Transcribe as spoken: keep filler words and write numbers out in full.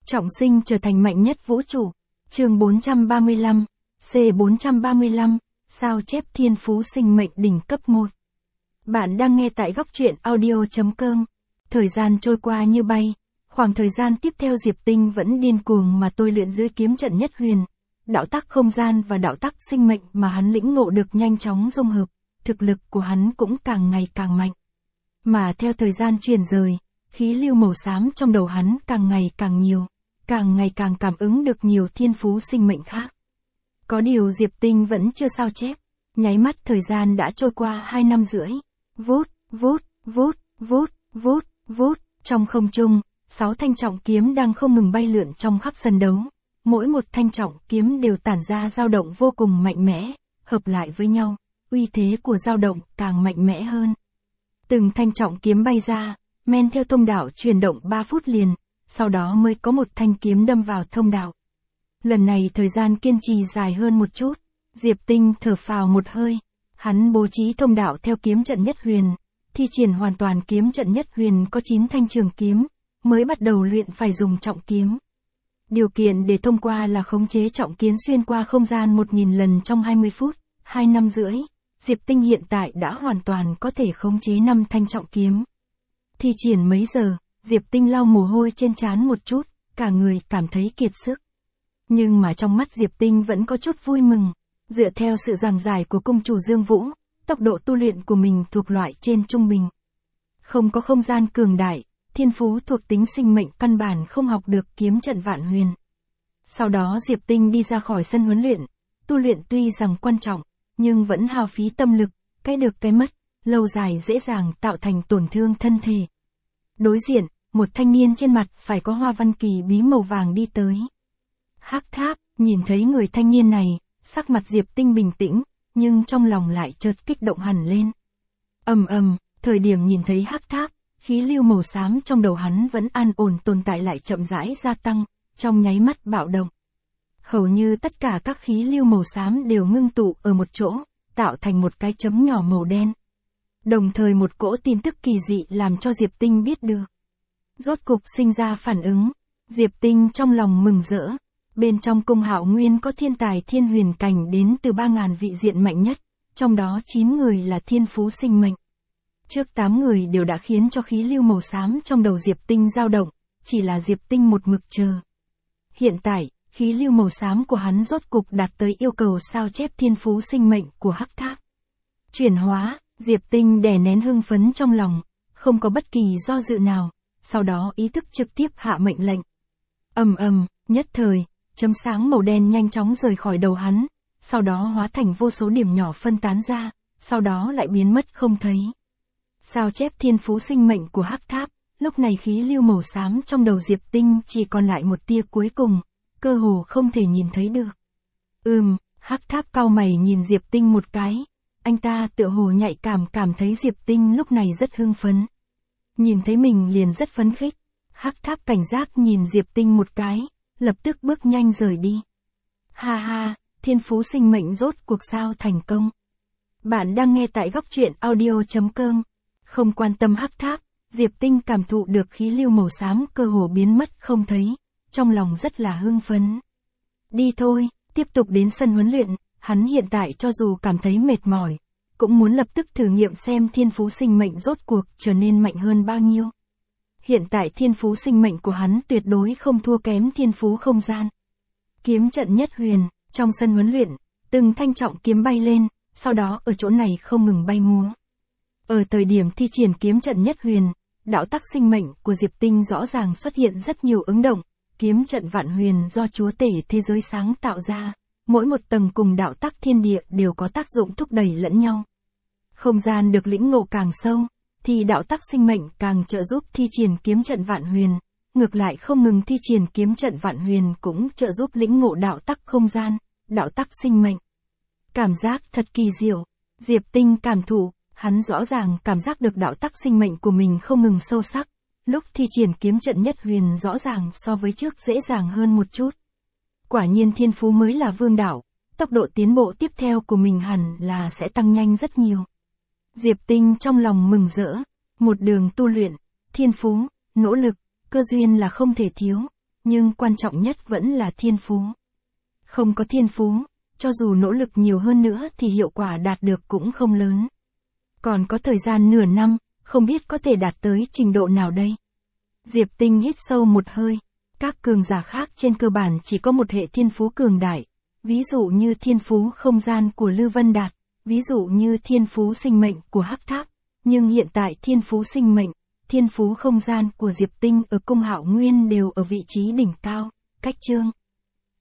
Trọng sinh trở thành mạnh nhất vũ trụ. Chương bốn trăm ba mươi lăm, C bốn trăm ba mươi lăm, sao chép thiên phú sinh mệnh đỉnh cấp một. Bạn đang nghe tại góc truyện audio chấm com. Thời gian trôi qua như bay, khoảng thời gian tiếp theo Diệp Tinh vẫn điên cuồng mà tôi luyện dưới kiếm trận nhất huyền. Đạo tắc không gian và đạo tắc sinh mệnh mà hắn lĩnh ngộ được nhanh chóng dung hợp, thực lực của hắn cũng càng ngày càng mạnh. Mà theo thời gian chuyển rời, khí lưu màu xám trong đầu hắn càng ngày càng nhiều, càng ngày càng cảm ứng được nhiều thiên phú sinh mệnh khác. Có điều Diệp Tinh vẫn chưa sao chép, nháy mắt thời gian đã trôi qua hai năm rưỡi. Vút, vút, vút, vút, vút, vút, trong không trung, sáu thanh trọng kiếm đang không ngừng bay lượn trong khắp sân đấu. Mỗi một thanh trọng kiếm đều tản ra dao động vô cùng mạnh mẽ, hợp lại với nhau, uy thế của dao động càng mạnh mẽ hơn. Từng thanh trọng kiếm bay ra, men theo thông đạo chuyển động ba phút liền, sau đó mới có một thanh kiếm đâm vào thông đạo. Lần này thời gian kiên trì dài hơn một chút, Diệp Tinh thở phào một hơi, hắn bố trí thông đạo theo kiếm trận nhất huyền, thi triển hoàn toàn kiếm trận nhất huyền có chín thanh trường kiếm, mới bắt đầu luyện phải dùng trọng kiếm. Điều kiện để thông qua là khống chế trọng kiếm xuyên qua không gian một nghìn lần trong hai mươi phút, hai năm rưỡi. Diệp Tinh hiện tại đã hoàn toàn có thể khống chế năm thanh trọng kiếm. Thi triển mấy giờ, Diệp Tinh lau mồ hôi trên trán một chút, cả người cảm thấy kiệt sức. Nhưng mà trong mắt Diệp Tinh vẫn có chút vui mừng, dựa theo sự giảng giải của cung chủ Dương Vũ, tốc độ tu luyện của mình thuộc loại trên trung bình. Không có không gian cường đại, thiên phú thuộc tính sinh mệnh căn bản không học được kiếm trận vạn huyền. Sau đó Diệp Tinh đi ra khỏi sân huấn luyện, tu luyện tuy rằng quan trọng, nhưng vẫn hao phí tâm lực, cái được cái mất, lâu dài dễ dàng tạo thành tổn thương thân thể. Đối diện, một thanh niên trên mặt phải có hoa văn kỳ bí màu vàng đi tới. Hắc Tháp, nhìn thấy người thanh niên này, sắc mặt Diệp Tinh bình tĩnh, nhưng trong lòng lại chợt kích động hẳn lên. Ầm ầm, thời điểm nhìn thấy Hắc Tháp, khí lưu màu xám trong đầu hắn vẫn an ổn tồn tại lại chậm rãi gia tăng, trong nháy mắt bạo động. Hầu như tất cả các khí lưu màu xám đều ngưng tụ ở một chỗ, tạo thành một cái chấm nhỏ màu đen. Đồng thời một cỗ tin tức kỳ dị làm cho Diệp Tinh biết được. Rốt cục sinh ra phản ứng, Diệp Tinh trong lòng mừng rỡ. Bên trong cung Hạo Nguyên có thiên tài thiên huyền cảnh đến từ ba ngàn vị diện mạnh nhất, trong đó chín người là thiên phú sinh mệnh. Trước tám người đều đã khiến cho khí lưu màu xám trong đầu Diệp Tinh dao động, chỉ là Diệp Tinh một mực chờ. Hiện tại, khí lưu màu xám của hắn rốt cục đạt tới yêu cầu sao chép thiên phú sinh mệnh của Hắc Tháp. Chuyển hóa, Diệp Tinh đè nén hưng phấn trong lòng, không có bất kỳ do dự nào, sau đó ý thức trực tiếp hạ mệnh lệnh. Ầm ầm, nhất thời, chấm sáng màu đen nhanh chóng rời khỏi đầu hắn, sau đó hóa thành vô số điểm nhỏ phân tán ra, sau đó lại biến mất không thấy. Sao chép thiên phú sinh mệnh của Hắc Tháp, lúc này khí lưu màu xám trong đầu Diệp Tinh chỉ còn lại một tia cuối cùng, cơ hồ không thể nhìn thấy được. Ừm, Hắc Tháp cau mày nhìn Diệp Tinh một cái, anh ta tựa hồ nhạy cảm cảm thấy Diệp Tinh lúc này rất hưng phấn. Nhìn thấy mình liền rất phấn khích, Hắc Tháp cảnh giác nhìn Diệp Tinh một cái, lập tức bước nhanh rời đi. Ha ha, thiên phú sinh mệnh rốt cuộc sao thành công. Bạn đang nghe tại góc truyện audio chấm com. Không quan tâm Hắc Tháp, Diệp Tinh cảm thụ được khí lưu màu xám cơ hồ biến mất không thấy, trong lòng rất là hưng phấn. Đi thôi, tiếp tục đến sân huấn luyện, hắn hiện tại cho dù cảm thấy mệt mỏi, cũng muốn lập tức thử nghiệm xem thiên phú sinh mệnh rốt cuộc trở nên mạnh hơn bao nhiêu. Hiện tại thiên phú sinh mệnh của hắn tuyệt đối không thua kém thiên phú không gian. Kiếm trận nhất huyền, trong sân huấn luyện, từng thanh trọng kiếm bay lên, sau đó ở chỗ này không ngừng bay múa. Ở thời điểm thi triển kiếm trận nhất huyền, đạo tắc sinh mệnh của Diệp Tinh rõ ràng xuất hiện rất nhiều ứng động, kiếm trận vạn huyền do chúa tể thế giới sáng tạo ra, mỗi một tầng cùng đạo tắc thiên địa đều có tác dụng thúc đẩy lẫn nhau. Không gian được lĩnh ngộ càng sâu, thì đạo tắc sinh mệnh càng trợ giúp thi triển kiếm trận vạn huyền, ngược lại không ngừng thi triển kiếm trận vạn huyền cũng trợ giúp lĩnh ngộ đạo tắc không gian, đạo tắc sinh mệnh. Cảm giác thật kỳ diệu, Diệp Tinh cảm thụ, hắn rõ ràng cảm giác được đạo tắc sinh mệnh của mình không ngừng sâu sắc, lúc thi triển kiếm trận nhất huyền rõ ràng so với trước dễ dàng hơn một chút. Quả nhiên thiên phú mới là vương đạo, tốc độ tiến bộ tiếp theo của mình hẳn là sẽ tăng nhanh rất nhiều. Diệp Tinh trong lòng mừng rỡ, một đường tu luyện, thiên phú, nỗ lực, cơ duyên là không thể thiếu, nhưng quan trọng nhất vẫn là thiên phú. Không có thiên phú, cho dù nỗ lực nhiều hơn nữa thì hiệu quả đạt được cũng không lớn. Còn có thời gian nửa năm, không biết có thể đạt tới trình độ nào đây? Diệp Tinh hít sâu một hơi. Các cường giả khác trên cơ bản chỉ có một hệ thiên phú cường đại. Ví dụ như thiên phú không gian của Lư Vân Đạt, ví dụ như thiên phú sinh mệnh của Hắc Tháp. Nhưng hiện tại thiên phú sinh mệnh, thiên phú không gian của Diệp Tinh ở Cung Hạo Nguyên đều ở vị trí đỉnh cao, cách Trương